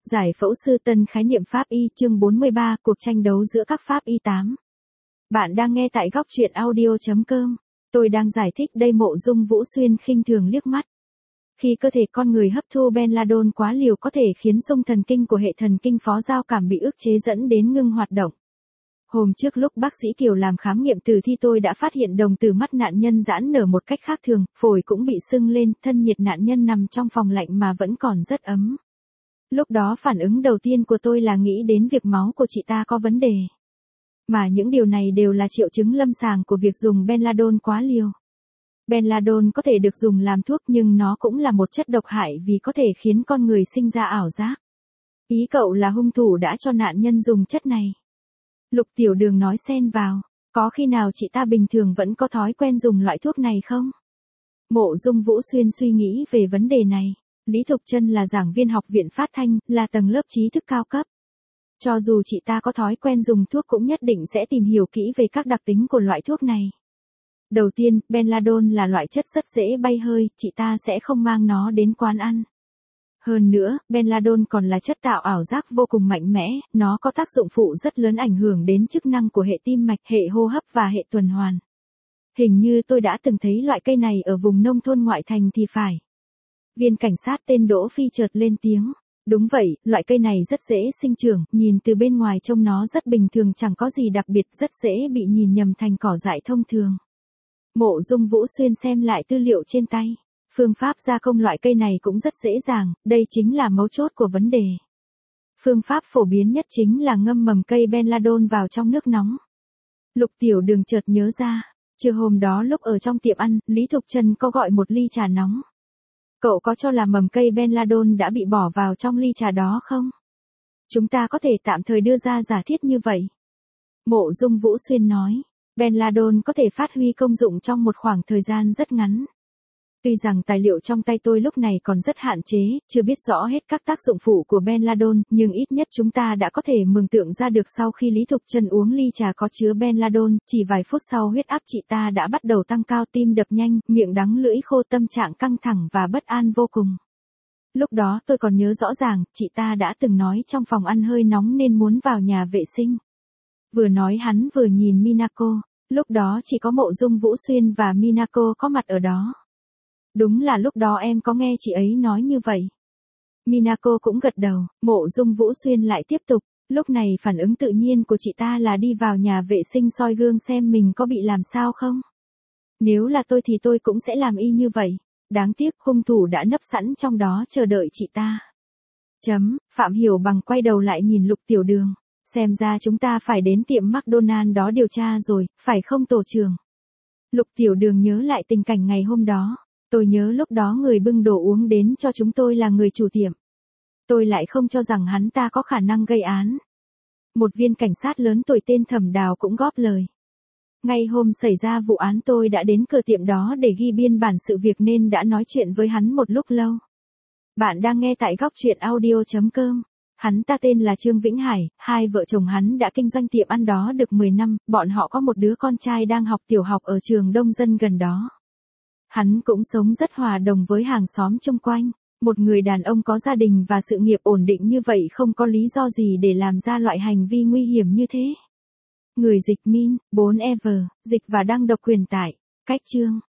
Giải phẫu sư tân khái niệm Pháp y chương 43 cuộc tranh đấu giữa các Pháp y 8. Bạn đang nghe tại góc truyện audio.com. Tôi đang giải thích đây. Mộ Dung Vũ Xuyên khinh thường liếc mắt. Khi cơ thể con người hấp thu Benladon quá liều có thể khiến xung thần kinh của hệ thần kinh phó giao cảm bị ức chế dẫn đến ngưng hoạt động. Hôm trước lúc bác sĩ Kiều làm khám nghiệm tử thi tôi đã phát hiện đồng tử mắt nạn nhân giãn nở một cách khác thường, phổi cũng bị sưng lên, thân nhiệt nạn nhân nằm trong phòng lạnh mà vẫn còn rất ấm. Lúc đó phản ứng đầu tiên của tôi là nghĩ đến việc máu của chị ta có vấn đề. Mà những điều này đều là triệu chứng lâm sàng của việc dùng Benladon quá liều. Benladon có thể được dùng làm thuốc nhưng nó cũng là một chất độc hại vì có thể khiến con người sinh ra ảo giác. Ý cậu là hung thủ đã cho nạn nhân dùng chất này. Lục Tiểu Đường nói xen vào, có khi nào chị ta bình thường vẫn có thói quen dùng loại thuốc này không? Mộ Dung Vũ Xuyên suy nghĩ về vấn đề này. Lý Thục Trân là giảng viên học viện phát thanh, là tầng lớp trí thức cao cấp. Cho dù chị ta có thói quen dùng thuốc cũng nhất định sẽ tìm hiểu kỹ về các đặc tính của loại thuốc này. Đầu tiên, Benladon là loại chất rất dễ bay hơi, chị ta sẽ không mang nó đến quán ăn. Hơn nữa, Benladon còn là chất tạo ảo giác vô cùng mạnh mẽ, nó có tác dụng phụ rất lớn ảnh hưởng đến chức năng của hệ tim mạch, hệ hô hấp và hệ tuần hoàn. Hình như tôi đã từng thấy loại cây này ở vùng nông thôn ngoại thành thì phải. Viên cảnh sát tên Đỗ Phi chợt lên tiếng. Đúng vậy, loại cây này rất dễ sinh trưởng, nhìn từ bên ngoài trông nó rất bình thường chẳng có gì đặc biệt, rất dễ bị nhìn nhầm thành cỏ dại thông thường. Mộ Dung Vũ Xuyên xem lại tư liệu trên tay. Phương pháp gia công loại cây này cũng rất dễ dàng, đây chính là mấu chốt của vấn đề. Phương pháp phổ biến nhất chính là ngâm mầm cây Benladon vào trong nước nóng. Lục Tiểu Đường chợt nhớ ra, trưa hôm đó lúc ở trong tiệm ăn, Lý Thục Trân có gọi một ly trà nóng. Cậu có cho là mầm cây Benladon đã bị bỏ vào trong ly trà đó không? Chúng ta có thể tạm thời đưa ra giả thiết như vậy. Mộ Dung Vũ Xuyên nói, Benladon có thể phát huy công dụng trong một khoảng thời gian rất ngắn. Tuy rằng tài liệu trong tay tôi lúc này còn rất hạn chế, chưa biết rõ hết các tác dụng phụ của Benladon, nhưng ít nhất chúng ta đã có thể mường tượng ra được sau khi Lý Thục Trân uống ly trà có chứa Benladon, chỉ vài phút sau huyết áp chị ta đã bắt đầu tăng cao, tim đập nhanh, miệng đắng lưỡi khô, tâm trạng căng thẳng và bất an vô cùng. Lúc đó tôi còn nhớ rõ ràng, chị ta đã từng nói trong phòng ăn hơi nóng nên muốn vào nhà vệ sinh. Vừa nói hắn vừa nhìn Minako, lúc đó chỉ có Mộ Dung Vũ Xuyên và Minako có mặt ở đó. Đúng là lúc đó em có nghe chị ấy nói như vậy. Minako cũng gật đầu, Mộ Dung Vũ Xuyên lại tiếp tục, lúc này phản ứng tự nhiên của chị ta là đi vào nhà vệ sinh soi gương xem mình có bị làm sao không. Nếu là tôi thì tôi cũng sẽ làm y như vậy. Đáng tiếc hung thủ đã nấp sẵn trong đó chờ đợi chị ta. Phạm Hiểu Bằng quay đầu lại nhìn Lục Tiểu Đường. Xem ra chúng ta phải đến tiệm McDonald đó điều tra rồi, phải không tổ trưởng? Lục Tiểu Đường nhớ lại tình cảnh ngày hôm đó. Tôi nhớ lúc đó người bưng đồ uống đến cho chúng tôi là người chủ tiệm. Tôi lại không cho rằng hắn ta có khả năng gây án. Một viên cảnh sát lớn tuổi tên Thẩm Đào cũng góp lời. Ngay hôm xảy ra vụ án tôi đã đến cửa tiệm đó để ghi biên bản sự việc nên đã nói chuyện với hắn một lúc lâu. Bạn đang nghe tại góc truyện audio.com. Hắn ta tên là Trương Vĩnh Hải, hai vợ chồng hắn đã kinh doanh tiệm ăn đó được 10 năm, bọn họ có một đứa con trai đang học tiểu học ở trường đông dân gần đó. Hắn cũng sống rất hòa đồng với hàng xóm chung quanh, một người đàn ông có gia đình và sự nghiệp ổn định như vậy không có lý do gì để làm ra loại hành vi nguy hiểm như thế. Người dịch Min, 4EV, dịch và đăng độc quyền tải, cách chương.